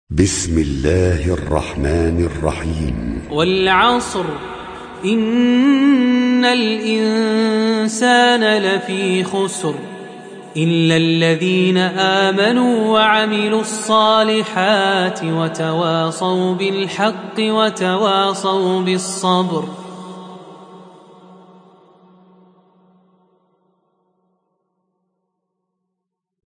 بسم الله الرحمن الرحيم. والعصر إن الإنسان لفي خسر إلا الذين آمنوا وعملوا الصالحات وتواصوا بالحق وتواصوا بالصبر.